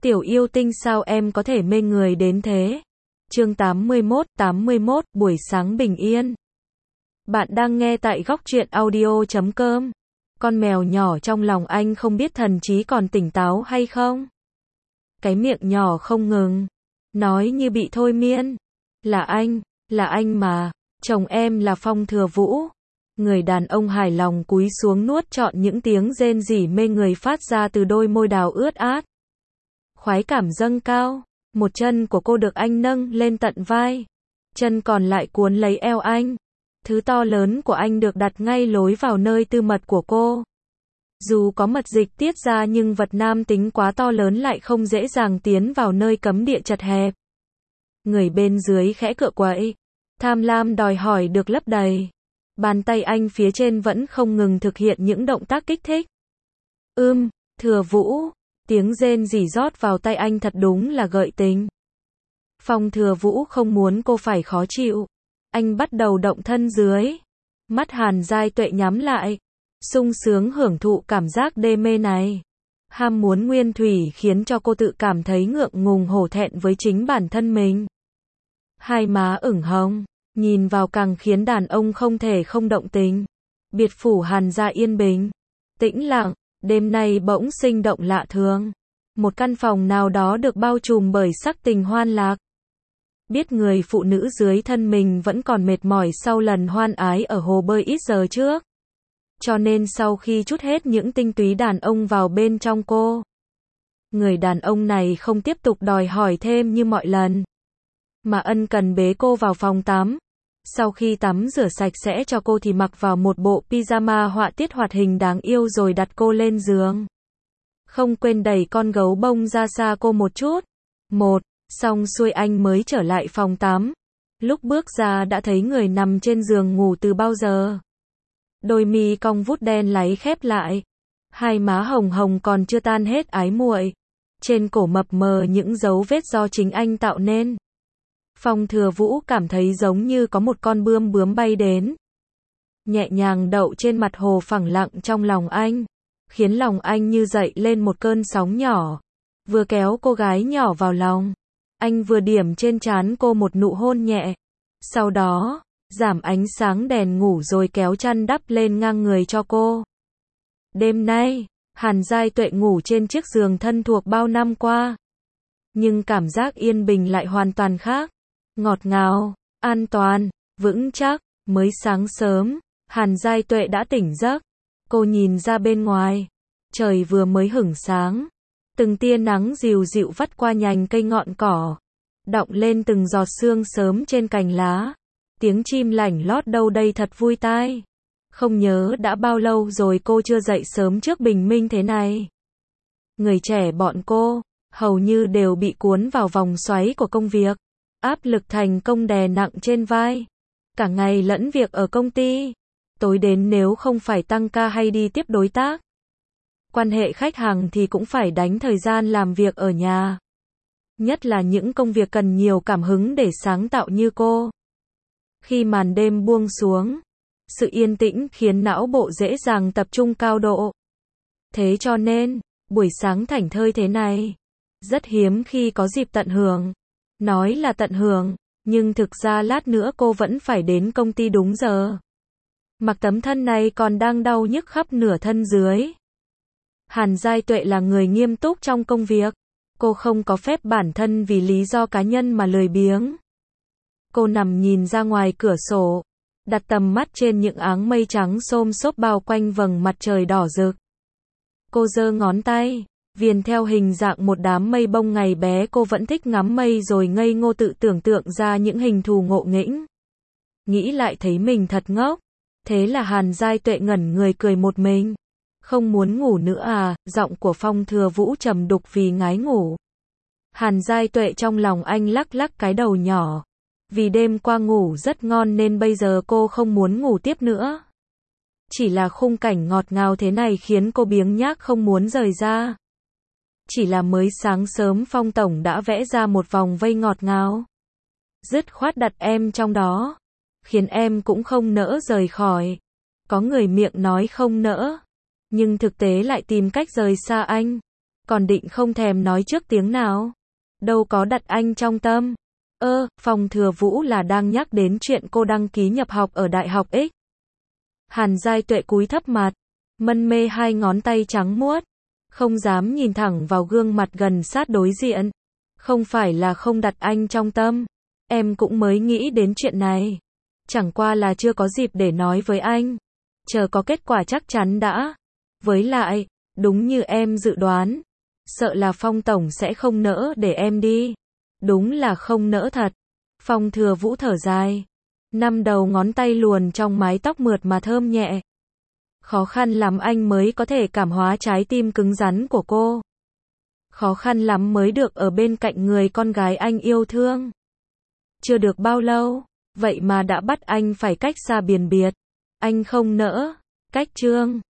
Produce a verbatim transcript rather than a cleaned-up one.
Tiểu yêu tinh sao em có thể mê người đến thế? Chương tám mươi mốt, tám mươi mốt, buổi sáng bình yên. Bạn đang nghe tại góc truyện audio chấm com. Con mèo nhỏ trong lòng anh không biết thần trí còn tỉnh táo hay không? Cái miệng nhỏ không ngừng, nói như bị thôi miên. Là anh, là anh mà, chồng em là Phong Thừa Vũ. Người đàn ông hài lòng cúi xuống nuốt trọn những tiếng rên rỉ mê người phát ra từ đôi môi đào ướt át. Khoái cảm dâng cao, một chân của cô được anh nâng lên tận vai, chân còn lại cuốn lấy eo anh. Thứ to lớn của anh được đặt ngay lối vào nơi tư mật của cô. Dù có mật dịch tiết ra nhưng vật nam tính quá to lớn lại không dễ dàng tiến vào nơi cấm địa chật hẹp. Người bên dưới khẽ cựa quậy, tham lam đòi hỏi được lấp đầy. Bàn tay anh phía trên vẫn không ngừng thực hiện những động tác kích thích. Ưm, Thừa Vũ, tiếng rên rỉ rót vào tay anh thật đúng là gợi tình. Phong Thừa Vũ không muốn cô phải khó chịu. Anh bắt đầu động thân dưới. Mắt Hàn Giai Tuệ nhắm lại, sung sướng hưởng thụ cảm giác đê mê này. Ham muốn nguyên thủy khiến cho cô tự cảm thấy ngượng ngùng hổ thẹn với chính bản thân mình. Hai má ửng hồng, nhìn vào càng khiến đàn ông không thể không động tình. Biệt phủ Hàn gia yên bình, tĩnh lặng, đêm nay bỗng sinh động lạ thường. Một căn phòng nào đó được bao trùm bởi sắc tình hoan lạc. Biết người phụ nữ dưới thân mình vẫn còn mệt mỏi sau lần hoan ái ở hồ bơi ít giờ trước. Cho nên sau khi trút hết những tinh túy đàn ông vào bên trong cô, người đàn ông này không tiếp tục đòi hỏi thêm như mọi lần, mà ân cần bế cô vào phòng tắm. Sau khi tắm rửa sạch sẽ cho cô thì mặc vào một bộ pyjama họa tiết hoạt hình đáng yêu rồi đặt cô lên giường. Không quên đẩy con gấu bông ra xa cô một chút. Một, xong xuôi anh mới trở lại phòng tắm. Lúc bước ra đã thấy người nằm trên giường ngủ từ bao giờ. Đôi mi cong vút đen láy khép lại. Hai má hồng hồng còn chưa tan hết ái muội. Trên cổ mập mờ những dấu vết do chính anh tạo nên. Phong Thừa Vũ cảm thấy giống như có một con bươm bướm bay đến, nhẹ nhàng đậu trên mặt hồ phẳng lặng trong lòng anh, khiến lòng anh như dậy lên một cơn sóng nhỏ. Vừa kéo cô gái nhỏ vào lòng, anh vừa điểm trên trán cô một nụ hôn nhẹ. Sau đó, giảm ánh sáng đèn ngủ rồi kéo chăn đắp lên ngang người cho cô. Đêm nay, Hàn Giai Tuệ ngủ trên chiếc giường thân thuộc bao năm qua. Nhưng cảm giác yên bình lại hoàn toàn khác. Ngọt ngào, an toàn, vững chắc. Mới sáng sớm, Hàn Giai Tuệ đã tỉnh giấc. Cô nhìn ra bên ngoài, trời vừa mới hửng sáng. Từng tia nắng dịu dịu vắt qua nhành cây ngọn cỏ, đọng lên từng giọt sương sớm trên cành lá. Tiếng chim lảnh lót đâu đây thật vui tai. Không nhớ đã bao lâu rồi cô chưa dậy sớm trước bình minh thế này. Người trẻ bọn cô, hầu như đều bị cuốn vào vòng xoáy của công việc. Áp lực thành công đè nặng trên vai. Cả ngày lẫn việc ở công ty. Tối đến nếu không phải tăng ca hay đi tiếp đối tác, quan hệ khách hàng thì cũng phải đánh thời gian làm việc ở nhà. Nhất là những công việc cần nhiều cảm hứng để sáng tạo như cô. Khi màn đêm buông xuống, sự yên tĩnh khiến não bộ dễ dàng tập trung cao độ. Thế cho nên, buổi sáng thảnh thơi thế này, rất hiếm khi có dịp tận hưởng. Nói là tận hưởng, nhưng thực ra lát nữa cô vẫn phải đến công ty đúng giờ. Mặc tấm thân này còn đang đau nhức khắp nửa thân dưới. Hàn Giai Tuệ là người nghiêm túc trong công việc. Cô không có phép bản thân vì lý do cá nhân mà lười biếng. Cô nằm nhìn ra ngoài cửa sổ, đặt tầm mắt trên những áng mây trắng xôm xốp bao quanh vầng mặt trời đỏ rực. Cô giơ ngón tay, viền theo hình dạng một đám mây bông. Ngày bé cô vẫn thích ngắm mây rồi ngây ngô tự tưởng tượng ra những hình thù ngộ nghĩnh. Nghĩ lại thấy mình thật ngốc. Thế là Hàn Giai Tuệ ngẩn người cười một mình. Không muốn ngủ nữa à? Giọng của Phong Thừa Vũ trầm đục vì ngái ngủ. Hàn Giai Tuệ trong lòng anh lắc lắc cái đầu nhỏ. Vì đêm qua ngủ rất ngon nên bây giờ cô không muốn ngủ tiếp nữa. Chỉ là khung cảnh ngọt ngào thế này khiến cô biếng nhác không muốn rời ra. Chỉ là mới sáng sớm Phong Tổng đã vẽ ra một vòng vây ngọt ngào. Dứt khoát đặt em trong đó, khiến em cũng không nỡ rời khỏi. Có người miệng nói không nỡ, nhưng thực tế lại tìm cách rời xa anh. Còn định không thèm nói trước tiếng nào. Đâu có đặt anh trong tâm. Ơ, Phong Thừa Vũ là đang nhắc đến chuyện cô đăng ký nhập học ở Đại học X. Hàn Giai Tuệ cúi thấp mặt, mân mê hai ngón tay trắng muốt, không dám nhìn thẳng vào gương mặt gần sát đối diện. Không phải là không đặt anh trong tâm, em cũng mới nghĩ đến chuyện này. Chẳng qua là chưa có dịp để nói với anh. Chờ có kết quả chắc chắn đã. Với lại, đúng như em dự đoán, sợ là Phong Tổng sẽ không nỡ để em đi. Đúng là không nỡ thật. Phong Thừa Vũ thở dài, năm đầu ngón tay luồn trong mái tóc mượt mà thơm nhẹ. Khó khăn lắm anh mới có thể cảm hóa trái tim cứng rắn của cô. Khó khăn lắm mới được ở bên cạnh người con gái anh yêu thương. Chưa được bao lâu, vậy mà đã bắt anh phải cách xa biển biệt. Anh không nỡ. Cách chương